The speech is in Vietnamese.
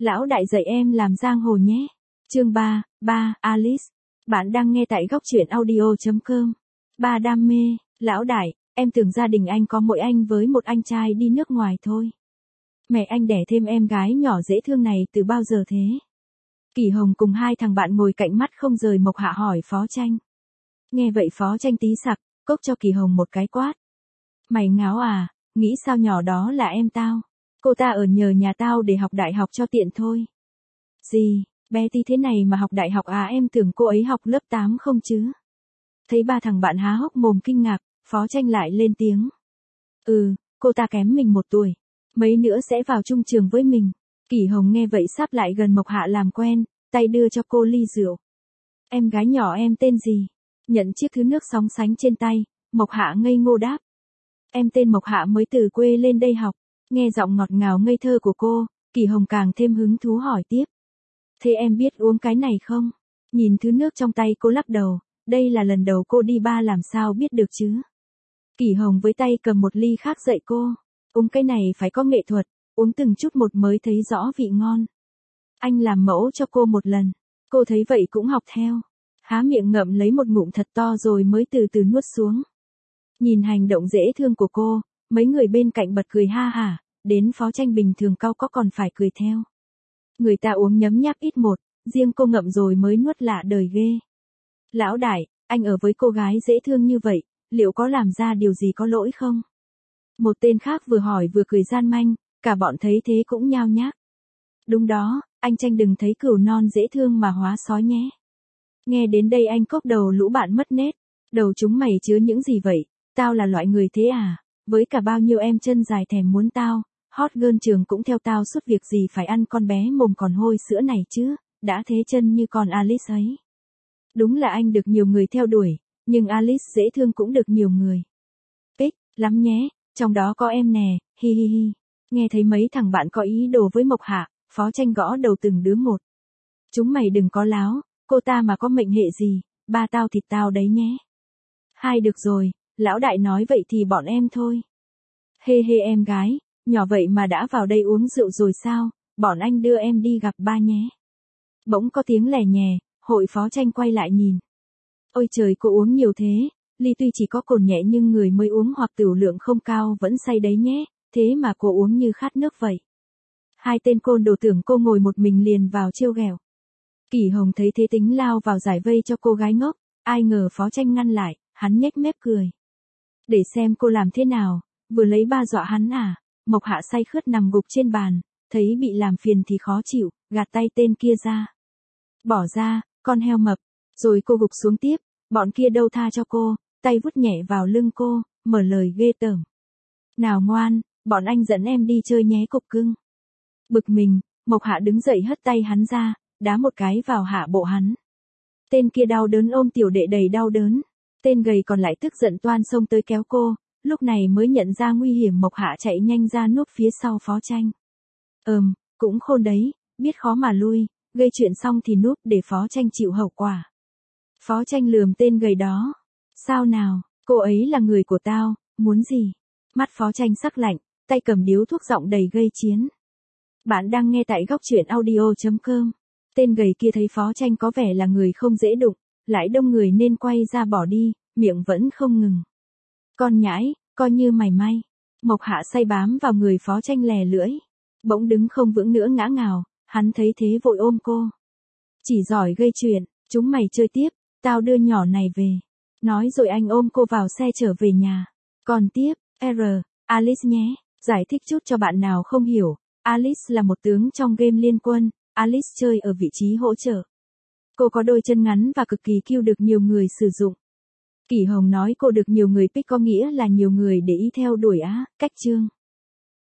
Lão đại dạy em làm giang hồ nhé. Chương 3, Alice. Bạn đang nghe tại góc truyện audio.com. Ba đam mê, lão đại, em tưởng gia đình anh có mỗi anh với một anh trai đi nước ngoài thôi. Mẹ anh đẻ thêm em gái nhỏ dễ thương này từ bao giờ thế? Kỳ Hồng cùng hai thằng bạn ngồi cạnh mắt không rời Mộc Hạ hỏi Phó Tranh. Nghe vậy Phó Tranh tí sặc, cốc cho Kỳ Hồng một cái quát. Mày ngáo à, nghĩ sao nhỏ đó là em tao. Cô ta ở nhờ nhà tao để học đại học cho tiện thôi. Gì, bé tí thế này mà học đại học à, em tưởng cô ấy học lớp 8 không chứ? Thấy ba thằng bạn há hốc mồm kinh ngạc, Phó Tranh lại lên tiếng. Cô ta kém mình 1 tuổi. Mấy nữa sẽ vào chung trường với mình. Kỳ Hồng nghe vậy sắp lại gần Mộc Hạ làm quen, tay đưa cho cô ly rượu. Em gái nhỏ em tên gì? Nhận chiếc thứ nước sóng sánh trên tay, Mộc Hạ ngây ngô đáp. Em tên Mộc Hạ mới từ quê lên đây học. Nghe giọng ngọt ngào ngây thơ của cô, Kỳ Hồng càng thêm hứng thú hỏi tiếp. Thế em biết uống cái này không? Nhìn thứ nước trong tay cô lắc đầu, đây là lần đầu cô đi bar làm sao biết được chứ? Kỳ Hồng với tay cầm một ly khác dạy cô. Uống cái này phải có nghệ thuật, uống từng chút một mới thấy rõ vị ngon. Anh làm mẫu cho cô một lần, cô thấy vậy cũng học theo. Há miệng ngậm lấy một ngụm thật to rồi mới từ từ nuốt xuống. Nhìn hành động dễ thương của cô, mấy người bên cạnh bật cười ha hả, đến Phó Tranh bình thường cau có còn phải cười theo. Người ta uống nhấm nháp ít một, riêng cô ngậm rồi mới nuốt lạ đời ghê. Lão đại, anh ở với cô gái dễ thương như vậy, liệu có làm ra điều gì có lỗi không? Một tên khác vừa hỏi vừa cười gian manh, cả bọn thấy thế cũng nhao nhác. Đúng đó, anh Tranh đừng thấy cừu non dễ thương mà hóa sói nhé. Nghe đến đây anh cốc đầu lũ bạn mất nết. Đầu chúng mày chứa những gì vậy? Tao là loại người thế à? Với cả bao nhiêu em chân dài thèm muốn tao, hot girl trường cũng theo tao suốt, việc gì phải ăn con bé mồm còn hôi sữa này chứ, đã thế chân như con Alice ấy. Đúng là anh được nhiều người theo đuổi, nhưng Alice dễ thương cũng được nhiều người. Ích, lắm nhé, trong đó có em nè, hi hi hi. Nghe thấy mấy thằng bạn có ý đồ với Mộc Hạ, Phó Tranh gõ đầu từng đứa một. Chúng mày đừng có láo, cô ta mà có mệnh hệ gì, ba tao thịt tao đấy nhé. Hai được rồi, lão đại nói vậy thì bọn em thôi. Hê hê em gái, nhỏ vậy mà đã vào đây uống rượu rồi sao, bọn anh đưa em đi gặp ba nhé. Bỗng có tiếng lè nhè, hội Phó Tranh quay lại nhìn. Ôi trời, cô uống nhiều thế, ly tuy chỉ có cồn nhẹ nhưng người mới uống hoặc tửu lượng không cao vẫn say đấy nhé, thế mà cô uống như khát nước vậy. Hai tên côn đồ tưởng cô ngồi một mình liền vào trêu ghẹo. Kỳ Hồng thấy thế tính lao vào giải vây cho cô gái ngốc, ai ngờ Phó Tranh ngăn lại, hắn nhếch mép cười. Để xem cô làm thế nào, vừa lấy ba dọa hắn à? Mộc Hạ say khướt nằm gục trên bàn, thấy bị làm phiền thì khó chịu, gạt tay tên kia ra. Bỏ ra, con heo mập. Rồi cô gục xuống tiếp, bọn kia đâu tha cho cô, tay vút nhẹ vào lưng cô, mở lời ghê tởm. Nào ngoan, bọn anh dẫn em đi chơi nhé cục cưng. Bực mình, Mộc Hạ đứng dậy hất tay hắn ra, đá một cái vào hạ bộ hắn. Tên kia đau đớn ôm tiểu đệ đầy đau đớn. Tên gầy còn lại tức giận toan xông tới kéo cô, lúc này mới nhận ra nguy hiểm. Mộc Hạ chạy nhanh ra núp phía sau Phó Tranh. Cũng khôn đấy, biết khó mà lui, gây chuyện xong thì núp để Phó Tranh chịu hậu quả. Phó Tranh lườm tên gầy đó. Sao nào, cô ấy là người của tao, muốn gì? Mắt Phó Tranh sắc lạnh, tay cầm điếu thuốc giọng đầy gây chiến. Bạn đang nghe tại góc truyện audio.com. Tên gầy kia thấy Phó Tranh có vẻ là người không dễ đụng, lại đông người nên quay ra bỏ đi, miệng vẫn không ngừng. Con nhãi, coi như mày may. Mộc Hạ say bám vào người Phó Tranh lè lưỡi. Bỗng đứng không vững nữa ngã ngào, hắn thấy thế vội ôm cô. Chỉ giỏi gây chuyện, chúng mày chơi tiếp, tao đưa nhỏ này về. Nói rồi anh ôm cô vào xe trở về nhà. Còn tiếp, Alice nhé. Giải thích chút cho bạn nào không hiểu. Alice là một tướng trong game Liên Quân, Alice chơi ở vị trí hỗ trợ. Cô có đôi chân ngắn và cực kỳ cute được nhiều người sử dụng. Kỳ Hồng nói cô được nhiều người pick có nghĩa là nhiều người để ý theo đuổi á, cách chương.